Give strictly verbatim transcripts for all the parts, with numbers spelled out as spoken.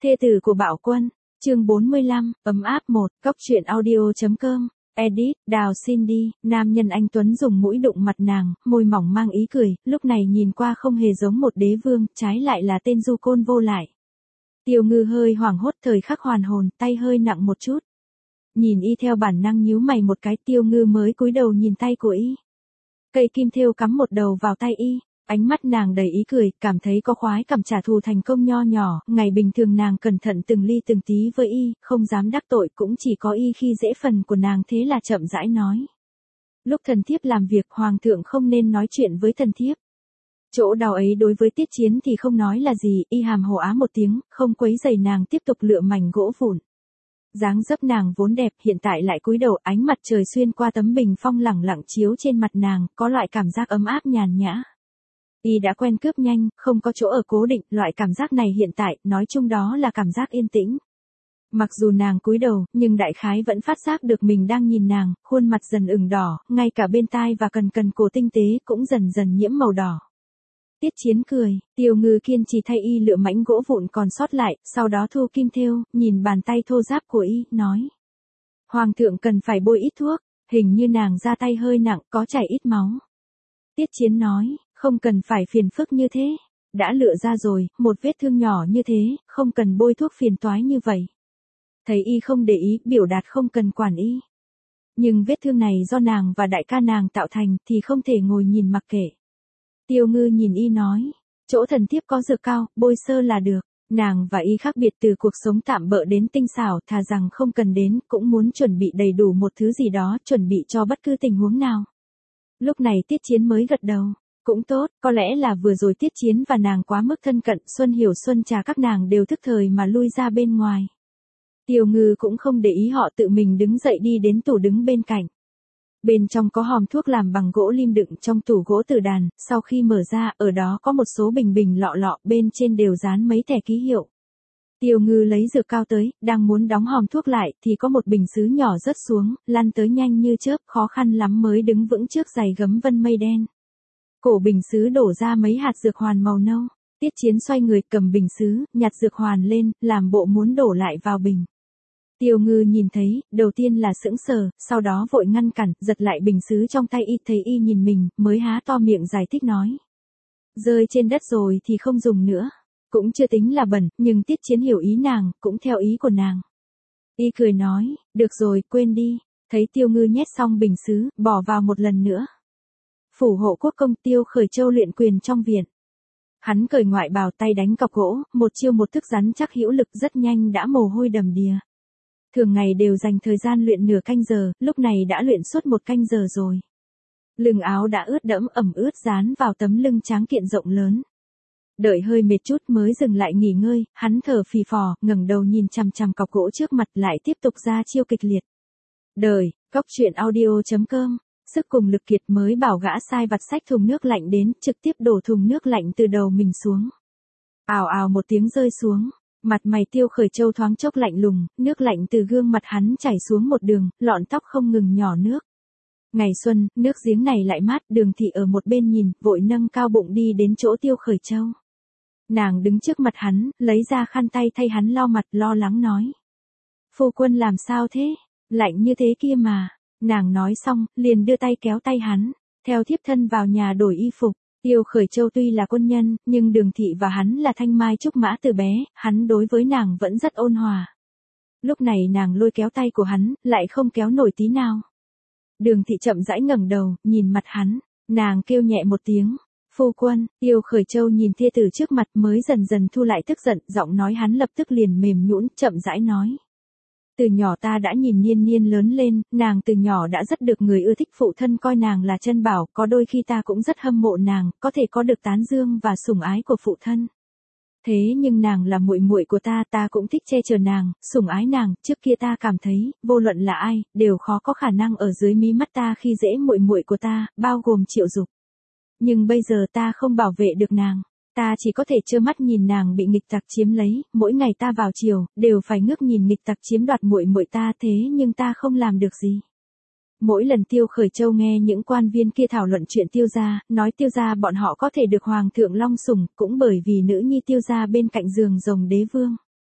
Thê tử của Bạo Quân, chương bốn mươi lăm, ấm áp một, cóc truyện audio.com, edit, Đào Cindy, nam nhân anh Tuấn dùng mũi đụng mặt nàng, môi mỏng mang ý cười, lúc này nhìn qua không hề giống một đế vương, trái lại là tên du côn vô lại. Tiêu Ngư hơi hoảng hốt thời khắc hoàn hồn, tay hơi nặng một chút. Nhìn y theo bản năng nhíu mày một cái, Tiêu Ngư mới cúi đầu nhìn tay của y. Cây kim thêu cắm một đầu vào tay y. Ánh mắt nàng đầy ý cười, cảm thấy có khoái cảm trả thù thành công nho nhỏ, ngày bình thường nàng cẩn thận từng ly từng tí với y, không dám đắc tội cũng chỉ có y khi dễ phần của nàng thế là chậm rãi nói. Lúc thần thiếp làm việc hoàng thượng không nên nói chuyện với thần thiếp. Chỗ đau ấy đối với Tiết Chiến thì không nói là gì, y hàm hồ á một tiếng, không quấy rầy nàng tiếp tục lựa mảnh gỗ vụn. Dáng dấp nàng vốn đẹp hiện tại lại cúi đầu, ánh mặt trời xuyên qua tấm bình phong lẳng lặng chiếu trên mặt nàng, có loại cảm giác ấm áp nhàn nhã. Y đã quen cướp nhanh, không có chỗ ở cố định, loại cảm giác này hiện tại, nói chung đó là cảm giác yên tĩnh. Mặc dù nàng cúi đầu, nhưng đại khái vẫn phát giác được mình đang nhìn nàng, khuôn mặt dần ửng đỏ, ngay cả bên tai và cần cần cổ tinh tế cũng dần dần nhiễm màu đỏ. Tiết Chiến cười, Tiêu Ngư kiên trì thay y lựa mảnh gỗ vụn còn sót lại, sau đó thu kim thêu, nhìn bàn tay thô ráp của y, nói. Hoàng thượng cần phải bôi ít thuốc, hình như nàng ra tay hơi nặng, có chảy ít máu. Tiết Chiến nói. Không cần phải phiền phức như thế. Đã lựa ra rồi, một vết thương nhỏ như thế, không cần bôi thuốc phiền toái như vậy. Thấy y không để ý, biểu đạt không cần quản y. Nhưng vết thương này do nàng và đại ca nàng tạo thành thì không thể ngồi nhìn mặc kệ. Tiêu Ngư nhìn y nói, chỗ thần thiếp có dược cao, bôi sơ là được. Nàng và y khác biệt từ cuộc sống tạm bợ đến tinh xảo, thà rằng không cần đến, cũng muốn chuẩn bị đầy đủ một thứ gì đó, chuẩn bị cho bất cứ tình huống nào. Lúc này Tiết Chiến mới gật đầu. Cũng tốt, có lẽ là vừa rồi Tiết Chiến và nàng quá mức thân cận, Xuân Hiểu Xuân Trà các nàng đều thức thời mà lui ra bên ngoài. Tiêu Ngư cũng không để ý họ tự mình đứng dậy đi đến tủ đứng bên cạnh. Bên trong có hòm thuốc làm bằng gỗ lim đựng trong tủ gỗ từ đàn, sau khi mở ra, ở đó có một số bình bình lọ lọ, bên trên đều dán mấy thẻ ký hiệu. Tiêu Ngư lấy dược cao tới, đang muốn đóng hòm thuốc lại, thì có một bình sứ nhỏ rớt xuống, lăn tới nhanh như chớp, khó khăn lắm mới đứng vững trước dải gấm vân mây đen. Cổ bình sứ đổ ra mấy hạt dược hoàn màu nâu. Tiết Chiến xoay người cầm bình sứ, nhặt dược hoàn lên, làm bộ muốn đổ lại vào bình. Tiêu Ngư nhìn thấy, đầu tiên là sững sờ, sau đó vội ngăn cản, giật lại bình sứ trong tay y, thấy y nhìn mình, mới há to miệng giải thích nói. Rơi trên đất rồi thì không dùng nữa. Cũng chưa tính là bẩn, nhưng Tiết Chiến hiểu ý nàng, cũng theo ý của nàng. Y cười nói, được rồi, quên đi. Thấy Tiêu Ngư nhét xong bình sứ, bỏ vào một lần nữa. Phủ hộ quốc công Tiêu Khởi Châu luyện quyền trong viện. Hắn cởi ngoại bào tay đánh cọc gỗ, một chiêu một thức rắn chắc hữu lực rất nhanh đã mồ hôi đầm đìa. Thường ngày đều dành thời gian luyện nửa canh giờ, lúc này đã luyện suốt một canh giờ rồi. Lưng áo đã ướt đẫm ẩm ướt dán vào tấm lưng tráng kiện rộng lớn. Đợi hơi mệt chút mới dừng lại nghỉ ngơi, hắn thở phì phò, ngẩng đầu nhìn chằm chằm cọc gỗ trước mặt lại tiếp tục ra chiêu kịch liệt. Đời, cóc truyện audio.com. Sức cùng lực kiệt mới bảo gã sai vặt xách thùng nước lạnh đến, trực tiếp đổ thùng nước lạnh từ đầu mình xuống. Ào ào một tiếng rơi xuống, mặt mày Tiêu Khởi Châu thoáng chốc lạnh lùng, nước lạnh từ gương mặt hắn chảy xuống một đường, lọn tóc không ngừng nhỏ nước. Ngày xuân, nước giếng này lại mát, Đường Thị ở một bên nhìn, vội nâng cao bụng đi đến chỗ Tiêu Khởi Châu. Nàng đứng trước mặt hắn, lấy ra khăn tay thay hắn lau mặt, lo lắng nói. Phu quân làm sao thế? Lạnh như thế kia mà. Nàng nói xong, liền đưa tay kéo tay hắn, theo thiếp thân vào nhà đổi y phục. Tiêu Khởi Châu tuy là quân nhân, nhưng Đường Thị và hắn là thanh mai trúc mã từ bé, hắn đối với nàng vẫn rất ôn hòa. Lúc này nàng lôi kéo tay của hắn, lại không kéo nổi tí nào. Đường Thị chậm rãi ngẩng đầu, nhìn mặt hắn, nàng kêu nhẹ một tiếng. Phu quân, Tiêu Khởi Châu nhìn thê tử trước mặt mới dần dần thu lại tức giận, giọng nói hắn lập tức liền mềm nhũn, chậm rãi nói. Từ nhỏ ta đã nhìn Niên Niên lớn lên, nàng từ nhỏ đã rất được người ưa thích, phụ thân coi nàng là chân bảo, có đôi khi ta cũng rất hâm mộ nàng, có thể có được tán dương và sủng ái của phụ thân. Thế nhưng nàng là muội muội của ta, ta cũng thích che chở nàng, sủng ái nàng, trước kia ta cảm thấy, vô luận là ai, đều khó có khả năng ở dưới mí mắt ta khi dễ muội muội của ta, bao gồm Triệu Dục. Nhưng bây giờ ta không bảo vệ được nàng. Ta chỉ có thể trơ mắt nhìn nàng bị nghịch tặc chiếm lấy, mỗi ngày ta vào chiều, đều phải ngước nhìn nghịch tặc chiếm đoạt muội muội ta, thế nhưng ta không làm được gì. Mỗi lần Tiêu Khởi Châu nghe những quan viên kia thảo luận chuyện Tiêu gia, nói Tiêu gia bọn họ có thể được Hoàng thượng long sủng, cũng bởi vì nữ nhi Tiêu gia bên cạnh giường rồng đế vương.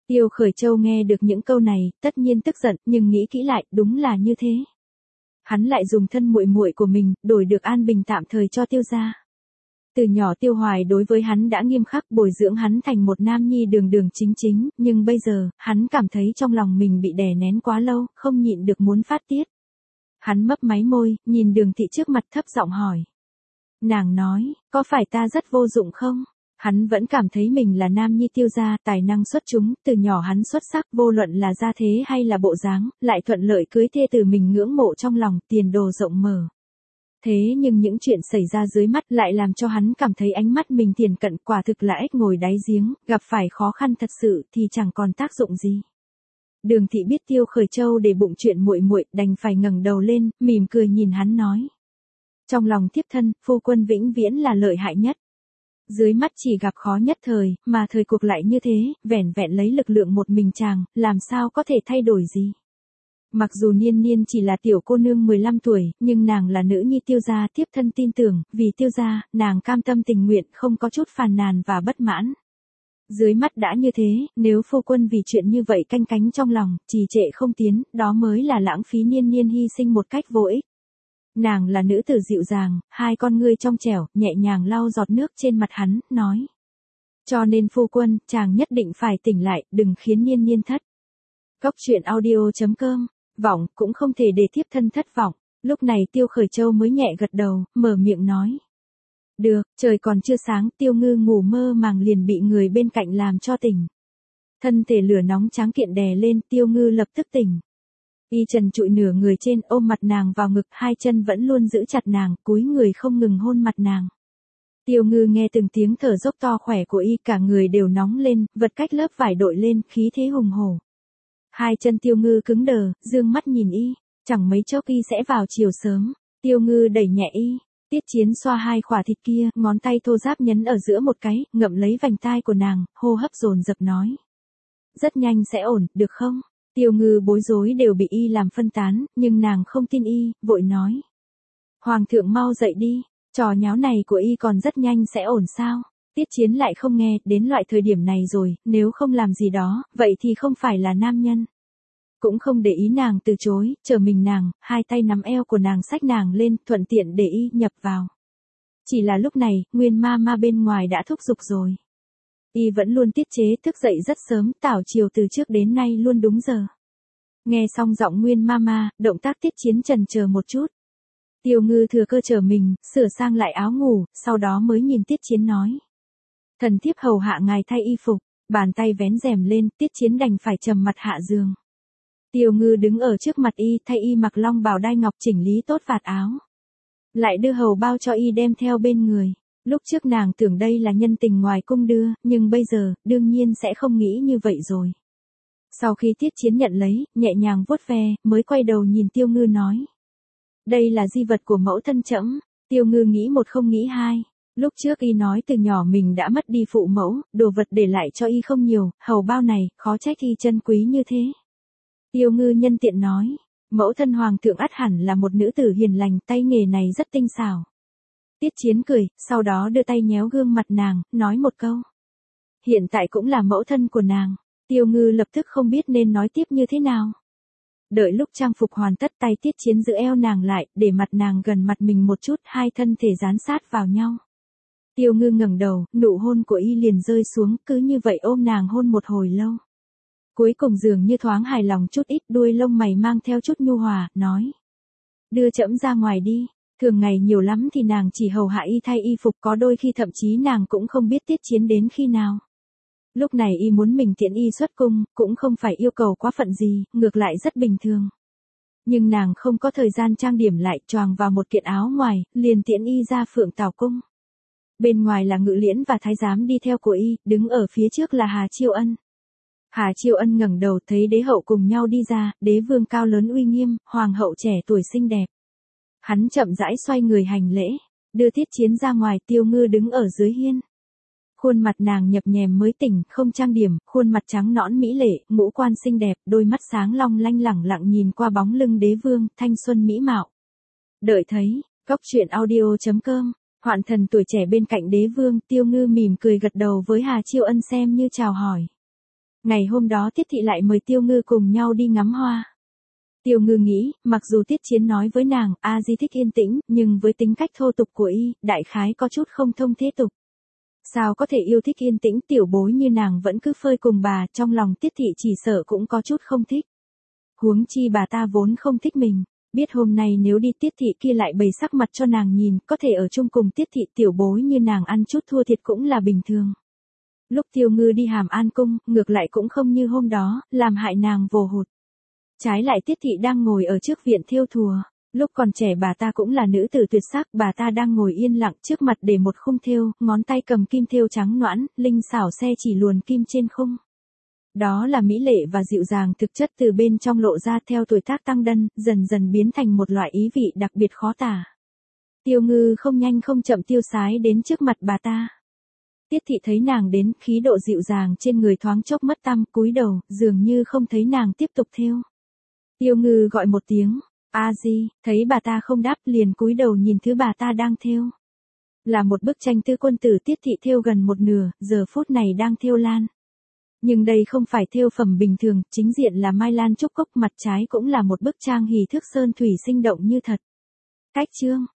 Tiêu Khởi Châu nghe được những câu này, tất nhiên tức giận, nhưng nghĩ kỹ lại, đúng là như thế. Hắn lại dùng thân muội muội của mình, đổi được an bình tạm thời cho Tiêu gia. Từ nhỏ Tiêu Hoài đối với hắn đã nghiêm khắc bồi dưỡng hắn thành một nam nhi đường đường chính chính, nhưng bây giờ, hắn cảm thấy trong lòng mình bị đè nén quá lâu, không nhịn được muốn phát tiết. Hắn mấp máy môi, nhìn Đường Thị trước mặt thấp giọng hỏi. Nàng nói, có phải ta rất vô dụng không? Hắn vẫn cảm thấy mình là nam nhi Tiêu gia, tài năng xuất chúng, từ nhỏ hắn xuất sắc, vô luận là gia thế hay là bộ dáng, lại thuận lợi cưới thê tử mình ngưỡng mộ trong lòng, tiền đồ rộng mở. Thế nhưng những chuyện xảy ra dưới mắt lại làm cho hắn cảm thấy ánh mắt mình tiền cận, quả thực là ếch ngồi đáy giếng, gặp phải khó khăn thật sự thì chẳng còn tác dụng gì. Đường Thị biết Tiêu Khởi Châu để bụng chuyện muội muội, đành phải ngẩng đầu lên, mỉm cười nhìn hắn nói. Trong lòng thiếp thân, phu quân vĩnh viễn là lợi hại nhất. Dưới mắt chỉ gặp khó nhất thời, mà thời cuộc lại như thế, vẻn vẹn lấy lực lượng một mình chàng, làm sao có thể thay đổi gì. Mặc dù Niên Niên chỉ là tiểu cô nương mười lăm tuổi, nhưng nàng là nữ nhi Tiêu gia, thiếp thân tin tưởng, vì Tiêu gia, nàng cam tâm tình nguyện, không có chút phàn nàn và bất mãn. Dưới mắt đã như thế, nếu phu quân vì chuyện như vậy canh cánh trong lòng, trì trệ không tiến, đó mới là lãng phí Niên Niên hy sinh một cách vô ích. Nàng là nữ tử dịu dàng, hai con ngươi trong trẻo, nhẹ nhàng lau giọt nước trên mặt hắn, nói. Cho nên phu quân, chàng nhất định phải tỉnh lại, đừng khiến Niên Niên thất. Cốc truyện audio chấm com, vọng, cũng không thể để thiếp thân thất vọng. Lúc này Tiêu Khởi Châu mới nhẹ gật đầu, mở miệng nói. Được, trời còn chưa sáng, Tiêu Ngư ngủ mơ màng liền bị người bên cạnh làm cho tỉnh. Thân thể lửa nóng tráng kiện đè lên, Tiêu Ngư lập tức tỉnh. Y trần trụi nửa người trên, ôm mặt nàng vào ngực, hai chân vẫn luôn giữ chặt nàng, cúi người không ngừng hôn mặt nàng. Tiêu Ngư nghe từng tiếng thở dốc to khỏe của y, cả người đều nóng lên, vật cách lớp vải đội lên, khí thế hùng hổ. Hai chân Tiêu Ngư cứng đờ, dương mắt nhìn y, chẳng mấy chốc y sẽ vào chiều sớm. Tiêu Ngư đẩy nhẹ y, Tiết Chiến xoa hai khỏa thịt kia, ngón tay thô ráp nhấn ở giữa một cái, ngậm lấy vành tai của nàng, hô hấp dồn dập nói. Rất nhanh sẽ ổn, được không? Tiêu Ngư bối rối đều bị y làm phân tán, nhưng nàng không tin y, vội nói. Hoàng thượng mau dậy đi, trò nháo này của y còn rất nhanh sẽ ổn sao? Tiết Chiến lại không nghe, đến loại thời điểm này rồi, nếu không làm gì đó, vậy thì không phải là nam nhân. Cũng không để ý nàng từ chối, chờ mình nàng, hai tay nắm eo của nàng xách nàng lên, thuận tiện để y nhập vào. Chỉ là lúc này, Nguyên ma ma bên ngoài đã thúc giục rồi. Y vẫn luôn tiết chế thức dậy rất sớm, tảo chiều từ trước đến nay luôn đúng giờ. Nghe xong giọng Nguyên ma ma, động tác Tiết Chiến chần chờ một chút. Tiêu Ngư thừa cơ trở mình, sửa sang lại áo ngủ, sau đó mới nhìn Tiết Chiến nói. Thần thiếp hầu hạ ngài thay y phục, bàn tay vén rèm lên, Tiết Chiến đành phải trầm mặt hạ giường. Tiêu Ngư đứng ở trước mặt y, thay y mặc long bào đai ngọc, chỉnh lý tốt vạt áo. Lại đưa hầu bao cho y đem theo bên người. Lúc trước nàng tưởng đây là nhân tình ngoài cung đưa, nhưng bây giờ, đương nhiên sẽ không nghĩ như vậy rồi. Sau khi Tiết Chiến nhận lấy, nhẹ nhàng vuốt ve, mới quay đầu nhìn Tiêu Ngư nói. Đây là di vật của mẫu thân trẫm. Tiêu Ngư nghĩ một không nghĩ hai. Lúc trước y nói từ nhỏ mình đã mất đi phụ mẫu, đồ vật để lại cho y không nhiều, hầu bao này, khó trách y chân quý như thế. Tiêu Ngư nhân tiện nói, mẫu thân hoàng thượng ắt hẳn là một nữ tử hiền lành, tay nghề này rất tinh xảo. Tiết Chiến cười, sau đó đưa tay nhéo gương mặt nàng, nói một câu. Hiện tại cũng là mẫu thân của nàng. Tiêu Ngư lập tức không biết nên nói tiếp như thế nào. Đợi lúc trang phục hoàn tất, tay Tiết Chiến giữ eo nàng lại, để mặt nàng gần mặt mình một chút, hai thân thể dán sát vào nhau. Tiêu Ngư ngẩng đầu, nụ hôn của y liền rơi xuống, cứ như vậy ôm nàng hôn một hồi lâu. Cuối cùng dường như thoáng hài lòng chút ít, đuôi lông mày mang theo chút nhu hòa, nói. Đưa trẫm ra ngoài đi, thường ngày nhiều lắm thì nàng chỉ hầu hạ y thay y phục, có đôi khi thậm chí nàng cũng không biết Tiết Chiến đến khi nào. Lúc này y muốn mình tiễn y xuất cung, cũng không phải yêu cầu quá phận gì, ngược lại rất bình thường. Nhưng nàng không có thời gian trang điểm lại, choàng vào một kiện áo ngoài, liền tiễn y ra Phượng Tảo cung. Bên ngoài là Ngự Liễn và thái giám đi theo của y, đứng ở phía trước là Hà Chiêu Ân. Hà Chiêu Ân ngẩng đầu thấy đế hậu cùng nhau đi ra, đế vương cao lớn uy nghiêm, hoàng hậu trẻ tuổi xinh đẹp. Hắn chậm rãi xoay người hành lễ, đưa Tiết Chiến ra ngoài. Tiêu Ngư đứng ở dưới hiên. Khuôn mặt nàng nhập nhèm mới tỉnh, không trang điểm, khuôn mặt trắng nõn mỹ lệ, ngũ quan xinh đẹp, đôi mắt sáng long lanh lẳng lặng nhìn qua bóng lưng đế vương, thanh xuân mỹ mạo. Đợi thấy, cốc truyện audio chấm com, hoạn thần tuổi trẻ bên cạnh đế vương, Tiêu Ngư mỉm cười gật đầu với Hà Chiêu Ân xem như chào hỏi. Ngày hôm đó Tiết Thị lại mời Tiêu Ngư cùng nhau đi ngắm hoa. Tiêu Ngư nghĩ, mặc dù Tiết Chiến nói với nàng, A Di thích yên tĩnh, nhưng với tính cách thô tục của y, đại khái có chút không thông thế tục. Sao có thể yêu thích yên tĩnh, tiểu bối như nàng vẫn cứ phơi cùng bà, trong lòng Tiết Thị chỉ sợ cũng có chút không thích. Huống chi bà ta vốn không thích mình, biết hôm nay nếu đi Tiết Thị kia lại bày sắc mặt cho nàng nhìn, có thể ở chung cùng Tiết Thị, tiểu bối như nàng ăn chút thua thiệt cũng là bình thường. Lúc Tiêu Ngư đi Hàm An Cung, ngược lại cũng không như hôm đó, làm hại nàng vồ hụt. Trái lại Tiết Thị đang ngồi ở trước viện thêu thùa, lúc còn trẻ bà ta cũng là nữ tử tuyệt sắc, bà ta đang ngồi yên lặng trước mặt để một khung thêu, ngón tay cầm kim thêu trắng nõn, linh xảo xe chỉ luồn kim trên khung. Đó là mỹ lệ và dịu dàng thực chất từ bên trong lộ ra theo tuổi tác tăng đân, dần dần biến thành một loại ý vị đặc biệt khó tả. Tiêu Ngư không nhanh không chậm tiêu sái đến trước mặt bà ta. Tiết Thị thấy nàng đến, khí độ dịu dàng trên người thoáng chốc mất tăm, cúi đầu, dường như không thấy nàng tiếp tục thêu. Tiêu Ngư gọi một tiếng, A Di, thấy bà ta không đáp liền cúi đầu nhìn thứ bà ta đang thêu. Là một bức tranh Tư Quân Tử, Tiết Thị thêu gần một nửa, giờ phút này đang thêu lan. Nhưng đây không phải thêu phẩm bình thường, chính diện là mai lan trúc cốc, mặt trái cũng là một bức trang hỷ thước sơn thủy sinh động như thật. Cách chương